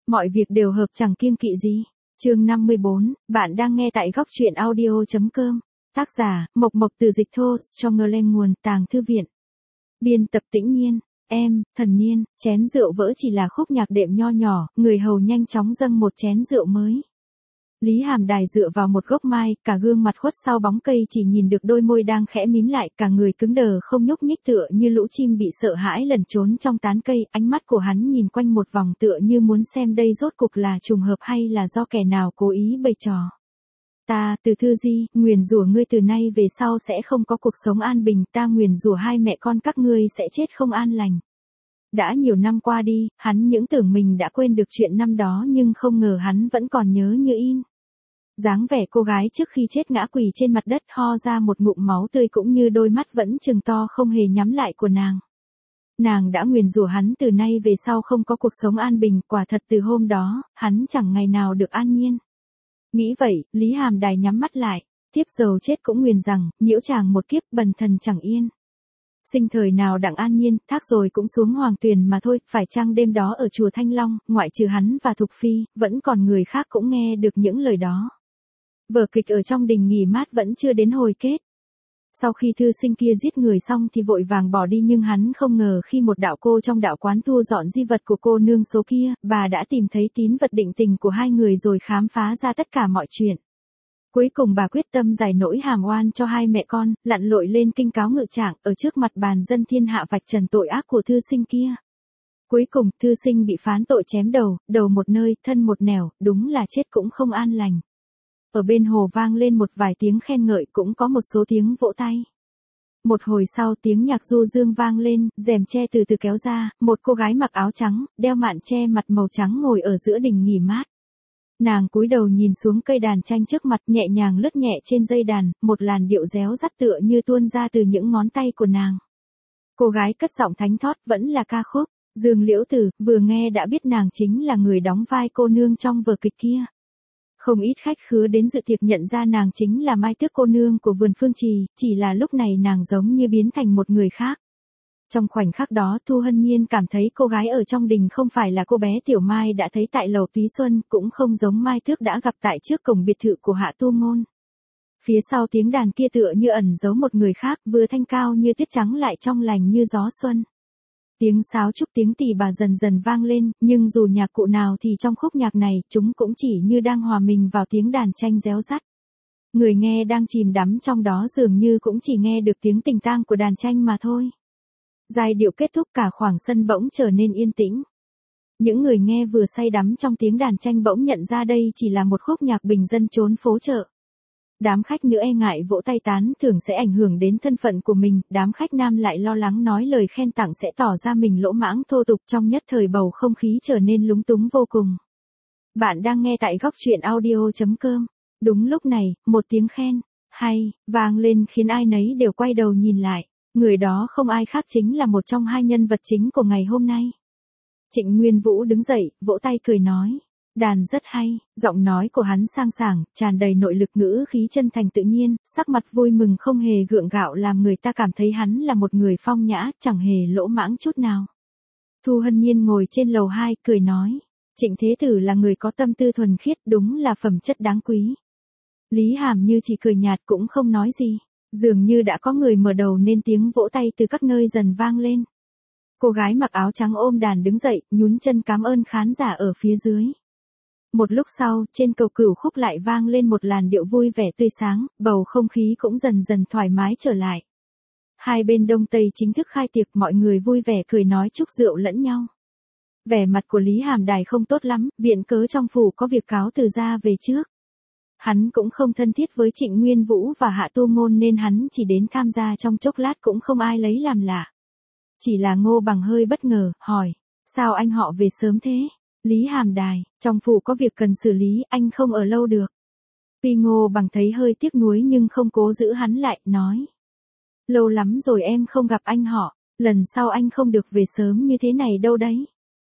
Mọi việc đều hợp chẳng kiêng kỵ gì. Chương 54, bạn đang nghe tại góc truyện audio.com. Tác giả, Mộc Mộc từ dịch thô, Strongerland nguồn, Tàng Thư Viện. Biên tập Tĩnh Nhiên. Em, thần niên, chén rượu vỡ chỉ là khúc nhạc đệm nho nhỏ, người hầu nhanh chóng dâng một chén rượu mới. Lý Hàm Đài dựa vào một gốc mai, cả gương mặt khuất sau bóng cây chỉ nhìn được đôi môi đang khẽ mím lại, cả người cứng đờ không nhúc nhích tựa như lũ chim bị sợ hãi lẩn trốn trong tán cây, ánh mắt của hắn nhìn quanh một vòng tựa như muốn xem đây rốt cục là trùng hợp hay là do kẻ nào cố ý bày trò. Ta, Từ Thư Di, nguyền rủa ngươi từ nay về sau sẽ không có cuộc sống an bình, ta nguyền rủa hai mẹ con các ngươi sẽ chết không an lành. Đã nhiều năm qua đi, hắn những tưởng mình đã quên được chuyện năm đó nhưng không ngờ hắn vẫn còn nhớ như in. Dáng vẻ cô gái trước khi chết ngã quỳ trên mặt đất ho ra một ngụm máu tươi cũng như đôi mắt vẫn trừng to không hề nhắm lại của nàng. Nàng đã nguyền rủa hắn từ nay về sau không có cuộc sống an bình, quả thật từ hôm đó, hắn chẳng ngày nào được an nhiên. Nghĩ vậy, Lý Hàm Đài nhắm mắt lại, tiếp dầu chết cũng nguyền rằng, nhiễu chàng một kiếp bần thần chẳng yên. Sinh thời nào đặng an nhiên, thác rồi cũng xuống hoàng tuyền mà thôi, phải chăng đêm đó ở chùa Thanh Long, ngoại trừ hắn và Thục Phi, vẫn còn người khác cũng nghe được những lời đó. Vở kịch ở trong đình nghỉ mát vẫn chưa đến hồi kết. Sau khi thư sinh kia giết người xong thì vội vàng bỏ đi nhưng hắn không ngờ khi một đạo cô trong đạo quán thu dọn di vật của cô nương số kia, bà đã tìm thấy tín vật định tình của hai người rồi khám phá ra tất cả mọi chuyện. Cuối cùng bà quyết tâm giải nỗi hàm oan cho hai mẹ con, lặn lội lên kinh cáo ngự trạng, ở trước mặt bàn dân thiên hạ vạch trần tội ác của thư sinh kia. Cuối cùng, thư sinh bị phán tội chém đầu, đầu một nơi, thân một nẻo, đúng là chết cũng không an lành. Ở bên hồ vang lên một vài tiếng khen ngợi cũng có một số tiếng vỗ tay. Một hồi sau tiếng nhạc du dương vang lên, rèm tre từ từ kéo ra, một cô gái mặc áo trắng, đeo mạn che mặt màu trắng ngồi ở giữa đình nghỉ mát. Nàng cúi đầu nhìn xuống cây đàn tranh trước mặt nhẹ nhàng lướt nhẹ trên dây đàn, một làn điệu réo rắt tựa như tuôn ra từ những ngón tay của nàng. Cô gái cất giọng thánh thót vẫn là ca khúc, Dương Liễu Tử, vừa nghe đã biết nàng chính là người đóng vai cô nương trong vở kịch kia. Không ít khách khứa đến dự tiệc nhận ra nàng chính là Mai Tước cô nương của vườn Phương Trì, chỉ là lúc này nàng giống như biến thành một người khác. Trong khoảnh khắc đó Thu Hân Nhiên cảm thấy cô gái ở trong đình không phải là cô bé Tiểu Mai đã thấy tại lầu Túy Xuân, cũng không giống Mai Tước đã gặp tại trước cổng biệt thự của Hạ Tu Ngôn. Phía sau tiếng đàn kia tựa như ẩn giấu một người khác, vừa thanh cao như tuyết trắng lại trong lành như gió xuân. Tiếng sáo trúc tiếng tỳ bà dần dần vang lên, nhưng dù nhạc cụ nào thì trong khúc nhạc này, chúng cũng chỉ như đang hòa mình vào tiếng đàn tranh réo rắt. Người nghe đang chìm đắm trong đó dường như cũng chỉ nghe được tiếng tình tang của đàn tranh mà thôi. Giai điệu kết thúc cả khoảng sân bỗng trở nên yên tĩnh. Những người nghe vừa say đắm trong tiếng đàn tranh bỗng nhận ra đây chỉ là một khúc nhạc bình dân trốn phố chợ. Đám khách nữ e ngại vỗ tay tán thưởng sẽ ảnh hưởng đến thân phận của mình, đám khách nam lại lo lắng nói lời khen tặng sẽ tỏ ra mình lỗ mãng thô tục, trong nhất thời bầu không khí trở nên lúng túng vô cùng. Bạn đang nghe tại góc truyện audio.com. Đúng lúc này, một tiếng khen, hay, vang lên khiến ai nấy đều quay đầu nhìn lại. Người đó không ai khác chính là một trong hai nhân vật chính của ngày hôm nay. Trịnh Nguyên Vũ đứng dậy, vỗ tay cười nói. Đàn rất hay, giọng nói của hắn sang sảng, tràn đầy nội lực ngữ khí chân thành tự nhiên, sắc mặt vui mừng không hề gượng gạo làm người ta cảm thấy hắn là một người phong nhã, chẳng hề lỗ mãng chút nào. Thu Hân Nhiên ngồi trên lầu 2, cười nói. Trịnh Thế Tử là người có tâm tư thuần khiết, đúng là phẩm chất đáng quý. Lý Hàm Như chỉ cười nhạt cũng không nói gì. Dường như đã có người mở đầu nên tiếng vỗ tay từ các nơi dần vang lên. Cô gái mặc áo trắng ôm đàn đứng dậy, nhún chân cảm ơn khán giả ở phía dưới. Một lúc sau, trên cầu Cửu Khúc lại vang lên một làn điệu vui vẻ tươi sáng, bầu không khí cũng dần dần thoải mái trở lại. Hai bên Đông Tây chính thức khai tiệc, mọi người vui vẻ cười nói chúc rượu lẫn nhau. Vẻ mặt của Lý Hàm Đài không tốt lắm, viện cớ trong phủ có việc cáo từ ra về trước. Hắn cũng không thân thiết với Trịnh Nguyên Vũ và Hạ Tu Ngôn nên hắn chỉ đến tham gia trong chốc lát cũng không ai lấy làm lạ. Chỉ là Ngô Bằng hơi bất ngờ, hỏi, sao anh họ về sớm thế? Lý Hàm Đài, trong phủ có việc cần xử lý, anh không ở lâu được. Tuy Ngô Bằng thấy hơi tiếc nuối nhưng không cố giữ hắn lại, nói. Lâu lắm rồi em không gặp anh họ, lần sau anh không được về sớm như thế này đâu đấy.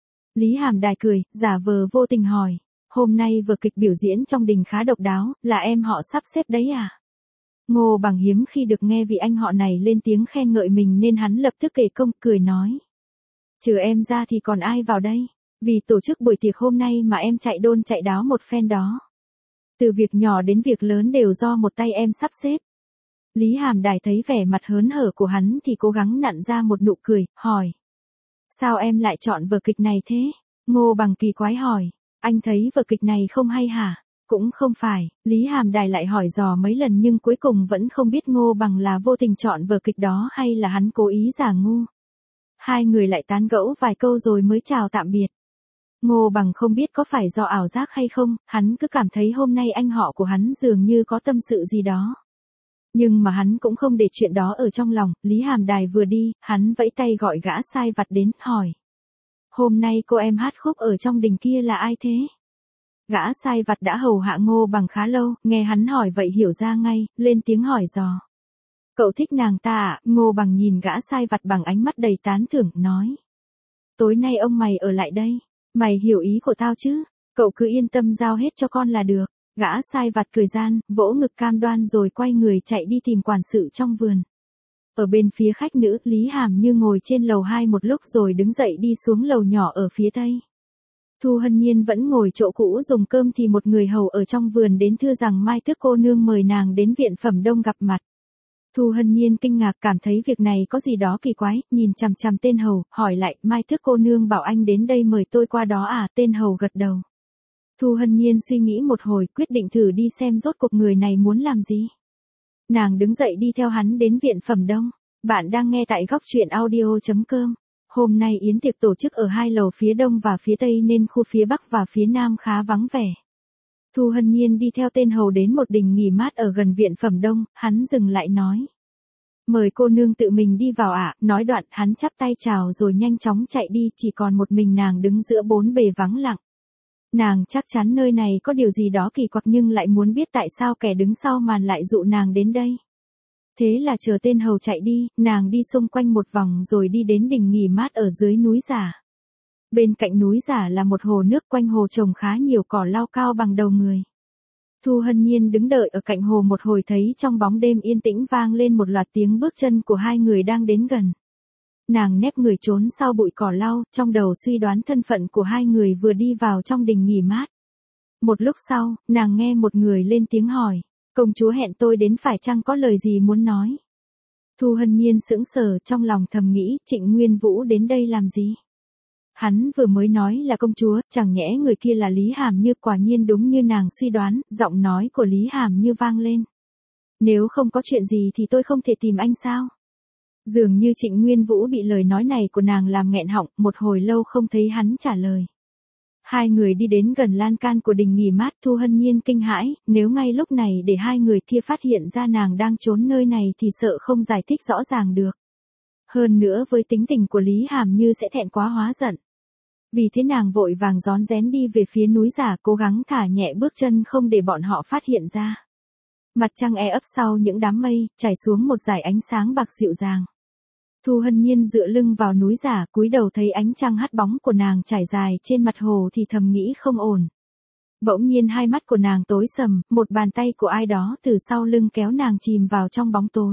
Lý Hàm Đài cười, giả vờ vô tình hỏi. Hôm nay vở kịch biểu diễn trong đình khá độc đáo, là em họ sắp xếp đấy à? Ngô Bằng hiếm khi được nghe vị anh họ này lên tiếng khen ngợi mình nên hắn lập tức kể công, cười nói. Trừ em ra thì còn ai vào đây? Vì tổ chức buổi tiệc hôm nay mà em chạy đôn chạy đáo một phen đó. Từ việc nhỏ đến việc lớn đều do một tay em sắp xếp. Lý Hàm Đài thấy vẻ mặt hớn hở của hắn thì cố gắng nặn ra một nụ cười, hỏi. Sao em lại chọn vở kịch này thế? Ngô Bằng kỳ quái hỏi. Anh thấy vở kịch này không hay hả? Cũng không phải, Lý Hàm Đài lại hỏi dò mấy lần nhưng cuối cùng vẫn không biết Ngô Bằng là vô tình chọn vở kịch đó hay là hắn cố ý giả ngu. Hai người lại tán gẫu vài câu rồi mới chào tạm biệt. Ngô Bằng không biết có phải do ảo giác hay không, hắn cứ cảm thấy hôm nay anh họ của hắn dường như có tâm sự gì đó. Nhưng mà hắn cũng không để chuyện đó ở trong lòng, Lý Hàm Đài vừa đi, hắn vẫy tay gọi gã sai vặt đến, hỏi. Hôm nay cô em hát khúc ở trong đình kia là ai thế? Gã sai vặt đã hầu hạ Ngô Bằng khá lâu, nghe hắn hỏi vậy hiểu ra ngay, lên tiếng hỏi dò. Cậu thích nàng ta à? Ngô Bằng nhìn gã sai vặt bằng ánh mắt đầy tán thưởng, nói. Tối nay ông mày ở lại đây, mày hiểu ý của tao chứ, cậu cứ yên tâm giao hết cho con là được. Gã sai vặt cười gian, vỗ ngực cam đoan rồi quay người chạy đi tìm quản sự trong vườn. Ở bên phía khách nữ, Lý Hàm Như ngồi trên lầu 2 một lúc rồi đứng dậy đi xuống lầu nhỏ ở phía tây. Thu Hân Nhiên vẫn ngồi chỗ cũ dùng cơm thì một người hầu ở trong vườn đến thưa rằng Mai Tước cô nương mời nàng đến viện Phẩm Đông gặp mặt. Thu Hân Nhiên kinh ngạc cảm thấy việc này có gì đó kỳ quái, nhìn chằm chằm tên hầu, hỏi lại, Mai Tước cô nương bảo anh đến đây mời tôi qua đó à? Tên hầu gật đầu. Thu Hân Nhiên suy nghĩ một hồi, quyết định thử đi xem rốt cuộc người này muốn làm gì. Nàng đứng dậy đi theo hắn đến viện Phẩm Đông. Bạn đang nghe tại góc truyện audio.com. Hôm nay yến tiệc tổ chức ở hai lầu phía đông và phía tây nên khu phía bắc và phía nam khá vắng vẻ. Thu Hân Nhiên đi theo tên hầu đến một đình nghỉ mát ở gần viện Phẩm Đông, hắn dừng lại nói. Mời cô nương tự mình đi vào ạ. Nói đoạn hắn chắp tay chào rồi nhanh chóng chạy đi, chỉ còn một mình nàng đứng giữa bốn bề vắng lặng. Nàng chắc chắn nơi này có điều gì đó kỳ quặc nhưng lại muốn biết tại sao kẻ đứng sau màn lại dụ nàng đến đây. Thế là chờ tên hầu chạy đi, nàng đi xung quanh một vòng rồi đi đến đình nghỉ mát ở dưới núi giả. Bên cạnh núi giả là một hồ nước, quanh hồ trồng khá nhiều cỏ lau cao bằng đầu người. Thu Hân Nhiên đứng đợi ở cạnh hồ một hồi thấy trong bóng đêm yên tĩnh vang lên một loạt tiếng bước chân của hai người đang đến gần. Nàng nép người trốn sau bụi cỏ lau, trong đầu suy đoán thân phận của hai người vừa đi vào trong đình nghỉ mát. Một lúc sau, nàng nghe một người lên tiếng hỏi, công chúa hẹn tôi đến phải chăng có lời gì muốn nói? Thu Hân Nhiên sững sờ trong lòng thầm nghĩ, Trịnh Nguyên Vũ đến đây làm gì? Hắn vừa mới nói là công chúa, chẳng nhẽ người kia là Lý Hàm Như? Quả nhiên đúng như nàng suy đoán, giọng nói của Lý Hàm Như vang lên. Nếu không có chuyện gì thì tôi không thể tìm anh sao? Dường như Trịnh Nguyên Vũ bị lời nói này của nàng làm nghẹn họng, một hồi lâu không thấy hắn trả lời. Hai người đi đến gần lan can của đình nghỉ mát, Thu Hân Nhiên kinh hãi, nếu ngay lúc này để hai người kia phát hiện ra nàng đang trốn nơi này thì sợ không giải thích rõ ràng được. Hơn nữa với tính tình của Lý Hàm Như sẽ thẹn quá hóa giận. Vì thế nàng vội vàng rón rén đi về phía núi giả, cố gắng thả nhẹ bước chân không để bọn họ phát hiện ra. Mặt trăng ấp sau những đám mây, chảy xuống một dải ánh sáng bạc dịu dàng. Thu Hân Nhiên dựa lưng vào núi giả, cúi đầu thấy ánh trăng hắt bóng của nàng trải dài trên mặt hồ thì thầm nghĩ không ổn. Bỗng nhiên hai mắt của nàng tối sầm, một bàn tay của ai đó từ sau lưng kéo nàng chìm vào trong bóng tối.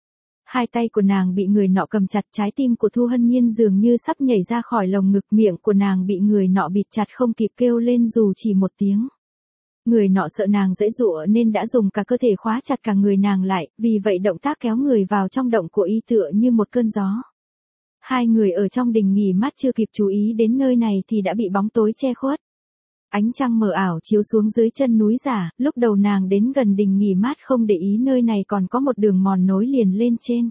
Hai tay của nàng bị người nọ cầm chặt, trái tim của Thu Hân Nhiên dường như sắp nhảy ra khỏi lồng ngực, miệng của nàng bị người nọ bịt chặt không kịp kêu lên dù chỉ một tiếng. Người nọ sợ nàng giãy giụa nên đã dùng cả cơ thể khóa chặt cả người nàng lại, vì vậy động tác kéo người vào trong động của y tựa như một cơn gió. Hai người ở trong đình nghỉ mát chưa kịp chú ý đến nơi này thì đã bị bóng tối che khuất. Ánh trăng mờ ảo chiếu xuống dưới chân núi giả, lúc đầu nàng đến gần đình nghỉ mát không để ý nơi này còn có một đường mòn nối liền lên trên.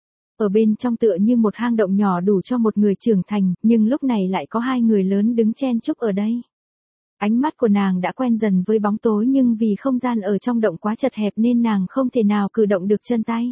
Ở bên trong tựa như một hang động nhỏ đủ cho một người trưởng thành, nhưng lúc này lại có hai người lớn đứng chen chúc ở đây. Ánh mắt của nàng đã quen dần với bóng tối nhưng vì không gian ở trong động quá chật hẹp nên nàng không thể nào cử động được chân tay.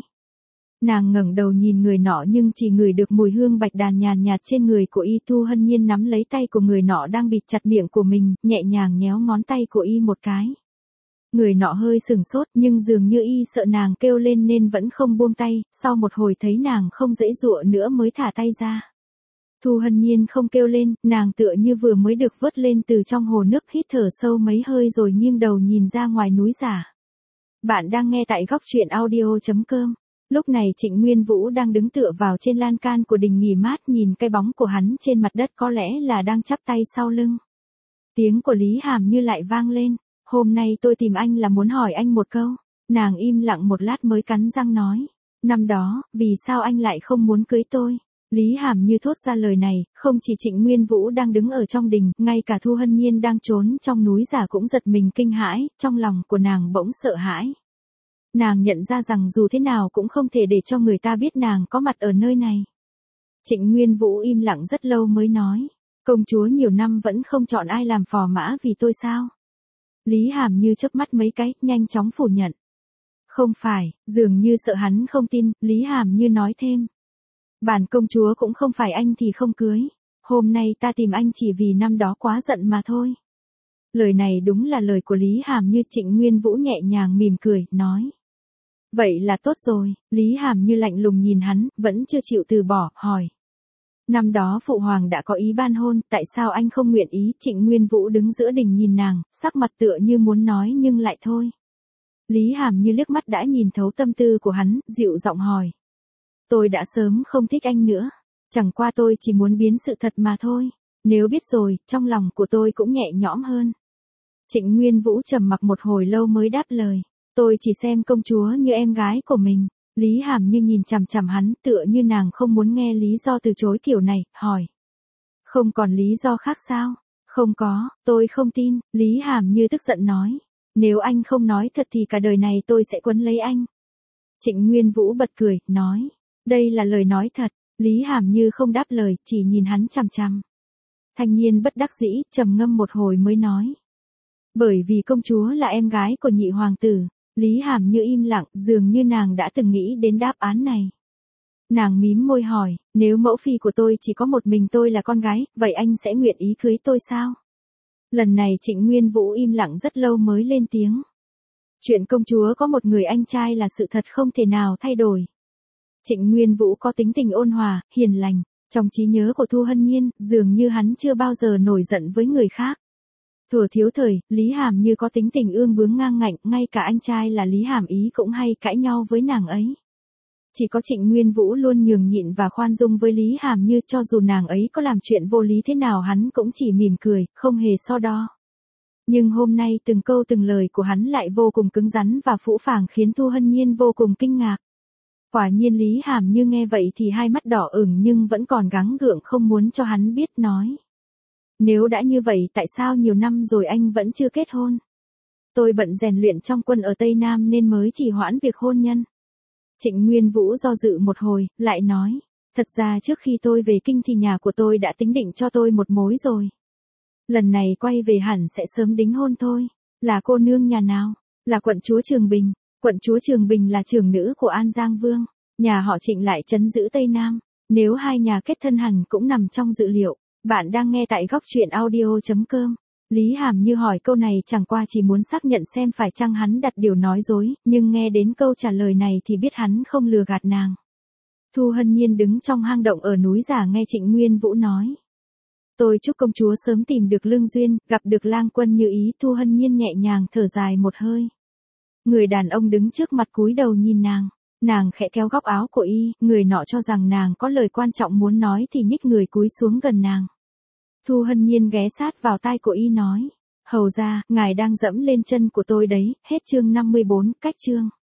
Nàng ngẩng đầu nhìn người nọ nhưng chỉ ngửi được mùi hương bạch đàn nhàn nhạt trên người của y. Thu Hân Nhiên nắm lấy tay của người nọ đang bịt chặt miệng của mình, nhẹ nhàng nhéo ngón tay của y một cái. Người nọ hơi sừng sốt nhưng dường như y sợ nàng kêu lên nên vẫn không buông tay, sau một hồi thấy nàng không giãy giụa nữa mới thả tay ra. Thu Hân Nhiên không kêu lên, nàng tựa như vừa mới được vớt lên từ trong hồ nước, hít thở sâu mấy hơi rồi nghiêng đầu nhìn ra ngoài núi giả. Bạn đang nghe tại góc truyện audio.com. Lúc này Trịnh Nguyên Vũ đang đứng tựa vào trên lan can của đình nghỉ mát nhìn cái bóng của hắn trên mặt đất có lẽ là đang chắp tay sau lưng. Tiếng của Lý Hàm Như lại vang lên, hôm nay tôi tìm anh là muốn hỏi anh một câu. Nàng im lặng một lát mới cắn răng nói, năm đó, vì sao anh lại không muốn cưới tôi? Lý Hàm Như thốt ra lời này, không chỉ Trịnh Nguyên Vũ đang đứng ở trong đình, ngay cả Thu Hân Nhiên đang trốn trong núi giả cũng giật mình kinh hãi, trong lòng của nàng bỗng sợ hãi. Nàng nhận ra rằng dù thế nào cũng không thể để cho người ta biết nàng có mặt ở nơi này. Trịnh Nguyên Vũ im lặng rất lâu mới nói, công chúa nhiều năm vẫn không chọn ai làm phò mã vì tôi sao? Lý Hàm Như chớp mắt mấy cái, nhanh chóng phủ nhận. Không phải, dường như sợ hắn không tin, Lý Hàm Như nói thêm. Bản công chúa cũng không phải anh thì không cưới. Hôm nay ta tìm anh chỉ vì năm đó quá giận mà thôi. Lời này đúng là lời của Lý Hàm Như. Trịnh Nguyên Vũ nhẹ nhàng mỉm cười, nói. Vậy là tốt rồi, Lý Hàm Như lạnh lùng nhìn hắn, vẫn chưa chịu từ bỏ, hỏi. Năm đó Phụ Hoàng đã có ý ban hôn, tại sao anh không nguyện ý? Trịnh Nguyên Vũ đứng giữa đình nhìn nàng, sắc mặt tựa như muốn nói nhưng lại thôi. Lý Hàm Như liếc mắt đã nhìn thấu tâm tư của hắn, dịu giọng hỏi. Tôi đã sớm không thích anh nữa, chẳng qua tôi chỉ muốn biến sự thật mà thôi. Nếu biết rồi, trong lòng của tôi cũng nhẹ nhõm hơn. Trịnh Nguyên Vũ trầm mặc một hồi lâu mới đáp lời. Tôi chỉ xem công chúa như em gái của mình. Lý Hàm Như nhìn chằm chằm hắn, tựa như nàng không muốn nghe lý do từ chối kiểu này, hỏi. Không còn lý do khác sao? Không có, tôi không tin, Lý Hàm Như tức giận nói. Nếu anh không nói thật thì cả đời này tôi sẽ quấn lấy anh. Trịnh Nguyên Vũ bật cười, nói. Đây là lời nói thật. Lý Hàm Như không đáp lời, chỉ nhìn hắn chằm chằm. Thanh Nhiên bất đắc dĩ, trầm ngâm một hồi mới nói. Bởi vì công chúa là em gái của nhị hoàng tử. Lý Hàm Như im lặng, dường như nàng đã từng nghĩ đến đáp án này. Nàng mím môi hỏi, nếu mẫu phi của tôi chỉ có một mình tôi là con gái, vậy anh sẽ nguyện ý cưới tôi sao? Lần này Trịnh Nguyên Vũ im lặng rất lâu mới lên tiếng. Chuyện công chúa có một người anh trai là sự thật không thể nào thay đổi. Trịnh Nguyên Vũ có tính tình ôn hòa, hiền lành. Trong trí nhớ của Thu Hân Nhiên, dường như hắn chưa bao giờ nổi giận với người khác. Thuở thiếu thời, Lý Hàm Như có tính tình ương bướng ngang ngạnh, ngay cả anh trai là Lý Hàm Ý cũng hay cãi nhau với nàng ấy. Chỉ có Trịnh Nguyên Vũ luôn nhường nhịn và khoan dung với Lý Hàm Như, cho dù nàng ấy có làm chuyện vô lý thế nào hắn cũng chỉ mỉm cười, không hề so đo. Nhưng hôm nay từng câu từng lời của hắn lại vô cùng cứng rắn và phũ phàng khiến Thu Hân Nhiên vô cùng kinh ngạc. Quả nhiên Lý Hàm Như nghe vậy thì hai mắt đỏ ửng nhưng vẫn còn gắng gượng không muốn cho hắn biết, nói. Nếu đã như vậy tại sao nhiều năm rồi anh vẫn chưa kết hôn? Tôi bận rèn luyện trong quân ở Tây Nam nên mới trì hoãn việc hôn nhân. Trịnh Nguyên Vũ do dự một hồi, lại nói. Thật ra trước khi tôi về kinh thì nhà của tôi đã tính định cho tôi một mối rồi. Lần này quay về hẳn sẽ sớm đính hôn thôi. Là cô nương nhà nào? Là quận chúa Trường Bình. Quận chúa Trường Bình là trưởng nữ của An Giang Vương. Nhà họ Trịnh lại trấn giữ Tây Nam. Nếu hai nhà kết thân hẳn cũng nằm trong dự liệu. Bạn đang nghe tại góc truyện audio.com. Lý Hàm Như hỏi câu này chẳng qua chỉ muốn xác nhận xem phải chăng hắn đặt điều nói dối, nhưng nghe đến câu trả lời này thì biết hắn không lừa gạt nàng. Thu Hân Nhiên đứng trong hang động ở núi giả nghe Trịnh Nguyên Vũ nói. Tôi chúc công chúa sớm tìm được lương duyên, gặp được lang quân như ý. Thu Hân Nhiên nhẹ nhàng thở dài một hơi. Người đàn ông đứng trước mặt cúi đầu nhìn nàng. Nàng khẽ kéo góc áo của y, người nọ cho rằng nàng có lời quan trọng muốn nói thì nhích người cúi xuống gần nàng. Thu Hân Nhiên ghé sát vào tai của y nói. Hầu ra, ngài đang dẫm lên chân của tôi đấy. Hết chương 54, cách chương.